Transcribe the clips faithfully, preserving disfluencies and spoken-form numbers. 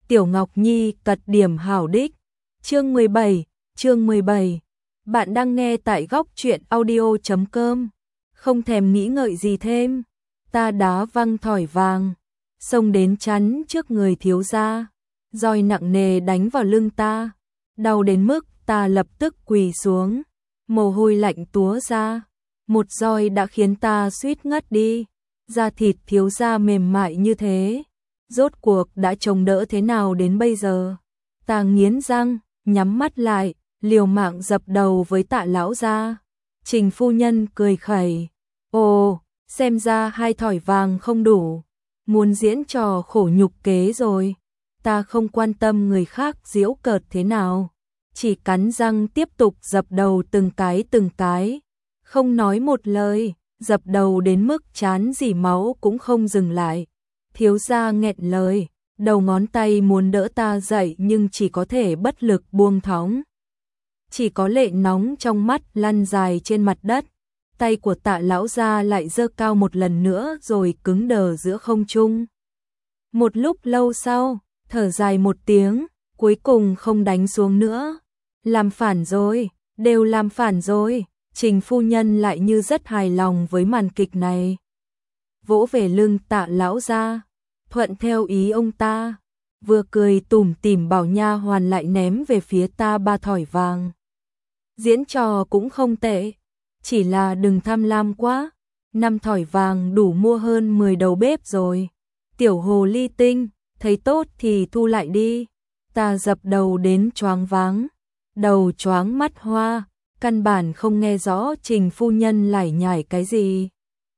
Tiểu Ngọc Nhi cật điểm hảo đích. Chương mười bảy, chương mười bảy. Bạn đang nghe tại góc truyện audio chấm com. Không thèm nghĩ ngợi gì thêm, ta đá văng thỏi vàng, xông đến chắn trước người thiếu gia, roi nặng nề đánh vào lưng ta, đau đến mức ta lập tức quỳ xuống, mồ hôi lạnh túa ra, một roi đã khiến ta suýt ngất đi, da thịt thiếu gia mềm mại như thế, rốt cuộc đã chống đỡ thế nào đến bây giờ. Ta nghiến răng, nhắm mắt lại, liều mạng dập đầu với Tạ lão gia. Trình phu nhân cười khẩy, ồ, xem ra hai thỏi vàng không đủ, muốn diễn trò khổ nhục kế rồi. Ta không quan tâm người khác giễu cợt thế nào, chỉ cắn răng tiếp tục dập đầu từng cái từng cái, không nói một lời, dập đầu đến mức chán dỉ máu cũng không dừng lại. Thiếu gia nghẹn lời, đầu ngón tay muốn đỡ ta dậy nhưng chỉ có thể bất lực buông thõng. Chỉ có lệ nóng trong mắt lăn dài trên mặt đất, tay của Tạ lão gia lại giơ cao một lần nữa rồi cứng đờ giữa không trung. Một lúc lâu sau, thở dài một tiếng, cuối cùng không đánh xuống nữa. Làm phản rồi, đều làm phản rồi. Trình phu nhân lại như rất hài lòng với màn kịch này. Vỗ về lưng Tạ lão gia, thuận theo ý ông ta, vừa cười tủm tỉm bảo nha hoàn lại ném về phía ta ba thỏi vàng. Diễn trò cũng không tệ, chỉ là đừng tham lam quá, năm thỏi vàng đủ mua hơn mười đầu bếp rồi. Tiểu hồ ly tinh, thấy tốt thì thu lại đi. Ta dập đầu đến choáng váng, đầu choáng mắt hoa, căn bản không nghe rõ Trình phu nhân lải nhải cái gì.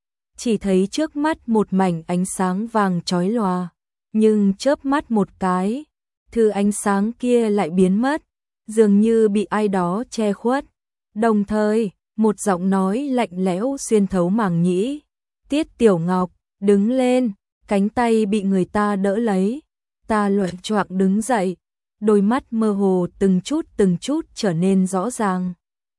Chỉ thấy trước mắt một mảnh ánh sáng vàng chói lòa, nhưng chớp mắt một cái, thứ ánh sáng kia lại biến mất, dường như bị ai đó che khuất. Đồng thời, một giọng nói lạnh lẽo xuyên thấu màng nhĩ. Tiết Tiểu Ngọc, đứng lên, cánh tay bị người ta đỡ lấy. Ta loạng choạng đứng dậy, đôi mắt mơ hồ từng chút từng chút trở nên rõ ràng.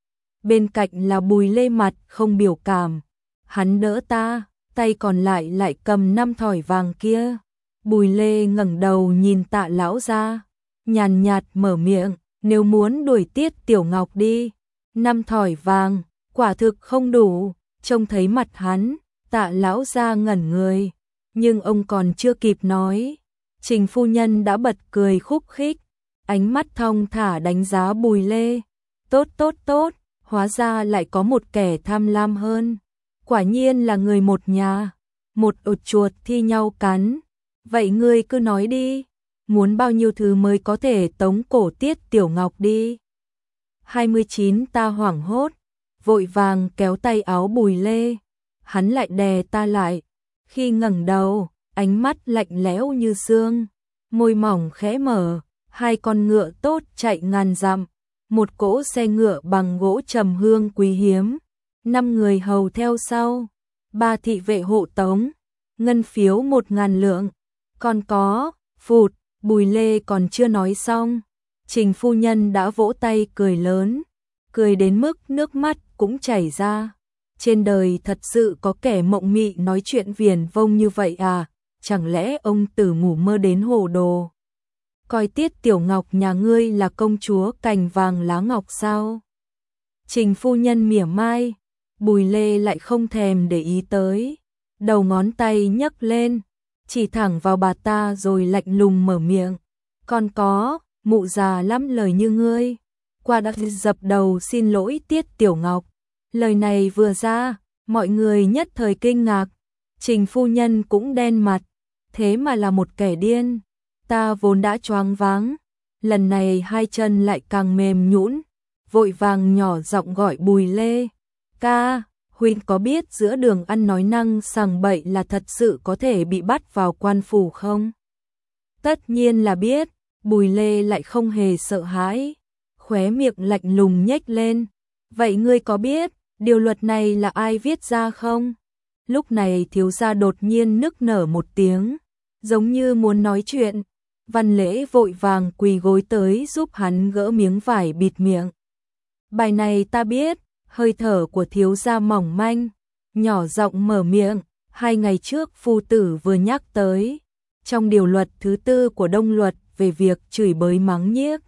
Bên cạnh là Bùi Lê mặt không biểu cảm. Hắn đỡ ta, tay còn lại lại cầm năm thỏi vàng kia. Bùi Lê ngẩng đầu nhìn Tạ lão gia, nhàn nhạt mở miệng, nếu muốn đuổi Tiết Tiểu Ngọc đi, năm thỏi vàng, quả thực không đủ. Trông thấy mặt hắn, Tạ lão gia ngẩn người, nhưng ông còn chưa kịp nói, Trình phu nhân đã bật cười khúc khích, ánh mắt thong thả đánh giá Bùi Lê. Tốt tốt tốt, hóa ra lại có một kẻ tham lam hơn. Quả nhiên là người một nhà, một ột chuột thi nhau cắn. Vậy ngươi cứ nói đi, muốn bao nhiêu thứ mới có thể tống cổ Tiết Tiểu Ngọc đi? hai mươi chín ta hoảng hốt, vội vàng kéo tay áo Bùi Lê. Hắn lại đè ta lại, khi ngẩng đầu, ánh mắt lạnh lẽo như xương, môi mỏng khẽ mở, hai con ngựa tốt chạy ngàn dặm, một cỗ xe ngựa bằng gỗ trầm hương quý hiếm, năm người hầu theo sau, ba thị vệ hộ tống, ngân phiếu một ngàn lượng, còn có, phụt, Bùi Lê còn chưa nói xong, Trình phu nhân đã vỗ tay cười lớn, cười đến mức nước mắt cũng chảy ra. Trên đời thật sự có kẻ mộng mị nói chuyện viển vông như vậy à, chẳng lẽ ông tử ngủ mơ đến hồ đồ? Coi Tiết Tiểu Ngọc nhà ngươi là công chúa cành vàng lá ngọc sao? Trình phu nhân mỉa mai, Bùi Lê lại không thèm để ý tới, đầu ngón tay nhấc lên, chỉ thẳng vào bà ta rồi lạnh lùng mở miệng, còn có, mụ già lắm lời như ngươi, qua đã dập đầu xin lỗi Tiết Tiểu Ngọc. Lời này vừa ra, mọi người nhất thời kinh ngạc, Trình phu nhân cũng đen mặt, thế mà là một kẻ điên. Ta vốn đã choáng váng, lần này hai chân lại càng mềm nhũn, vội vàng nhỏ giọng gọi Bùi Lê. Ca, huynh có biết giữa đường ăn nói năng sằng bậy là thật sự có thể bị bắt vào quan phủ không? Tất nhiên là biết, Bùi Lê lại không hề sợ hãi, khóe miệng lạnh lùng nhếch lên. Vậy ngươi có biết, điều luật này là ai viết ra không? Lúc này thiếu gia đột nhiên nức nở một tiếng, giống như muốn nói chuyện. Văn Lễ vội vàng quỳ gối tới giúp hắn gỡ miếng vải bịt miệng. Bài này ta biết, hơi thở của thiếu gia mỏng manh, nhỏ giọng mở miệng, hai ngày trước phu tử vừa nhắc tới. Trong điều luật thứ tư của Đông luật về việc chửi bới mắng nhiếc.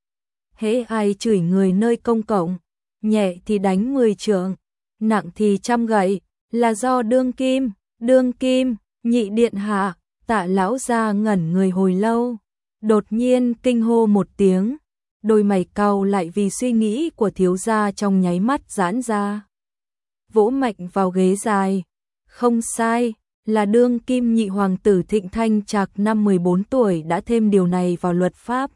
Hễ ai chửi người nơi công cộng, nhẹ thì đánh mười trượng, nặng thì trăm gậy, là do đương kim, đương kim, nhị điện hạ. Tạ lão gia ngẩn người hồi lâu, đột nhiên kinh hô một tiếng, đôi mày cau lại vì suy nghĩ của thiếu gia trong nháy mắt giãn ra. Vỗ mạnh vào ghế dài, không sai, là đương kim nhị hoàng tử Thịnh Thanh Trạc năm mười bốn tuổi đã thêm điều này vào luật pháp.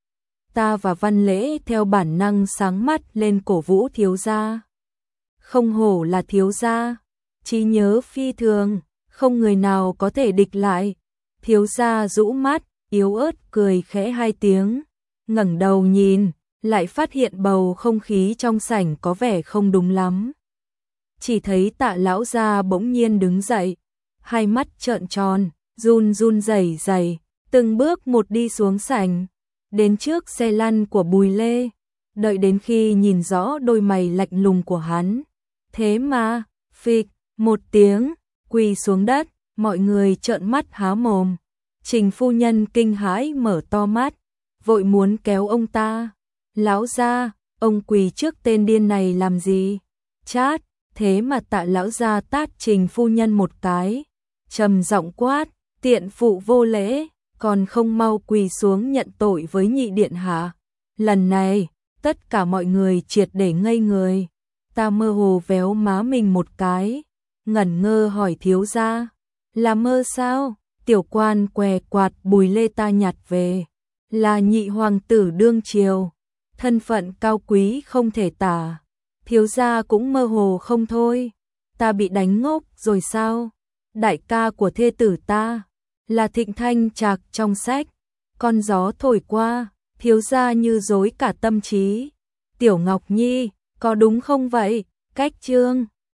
Ta và Văn Lễ theo bản năng sáng mắt lên cổ vũ thiếu gia. Không hổ là thiếu gia, trí nhớ phi thường, không người nào có thể địch lại. Thiếu gia rũ mắt, yếu ớt cười khẽ hai tiếng, ngẩng đầu nhìn, lại phát hiện bầu không khí trong sảnh có vẻ không đúng lắm. Chỉ thấy Tạ lão gia bỗng nhiên đứng dậy, hai mắt trợn tròn, run run rẩy rẩy, từng bước một đi xuống sảnh, đến trước xe lăn của Bùi Lê, đợi đến khi nhìn rõ đôi mày lạnh lùng của hắn. Thế mà, phịch, một tiếng, quỳ xuống đất, mọi người trợn mắt há mồm. Trình phu nhân kinh hãi mở to mắt, vội muốn kéo ông ta. Lão gia, ông quỳ trước tên điên này làm gì? Chát, thế mà Tạ lão gia tát Trình phu nhân một cái, trầm giọng quát, tiện phụ vô lễ, còn không mau quỳ xuống nhận tội với nhị điện hạ. Lần này, tất cả mọi người triệt để ngây người. Ta mơ hồ véo má mình một cái, ngẩn ngơ hỏi thiếu gia, là mơ sao? Tiểu quan què quạt Bùi Lê ta nhặt về, là nhị hoàng tử đương triều, thân phận cao quý không thể tả. Thiếu gia cũng mơ hồ không thôi, ta bị đánh ngốc rồi sao? Đại ca của thê tử ta là Thịnh Thanh Trạc trong sách, con gió thổi qua, thiếu gia như dối cả tâm trí. Tiểu Ngọc Nhi, có đúng không vậy? Cách chương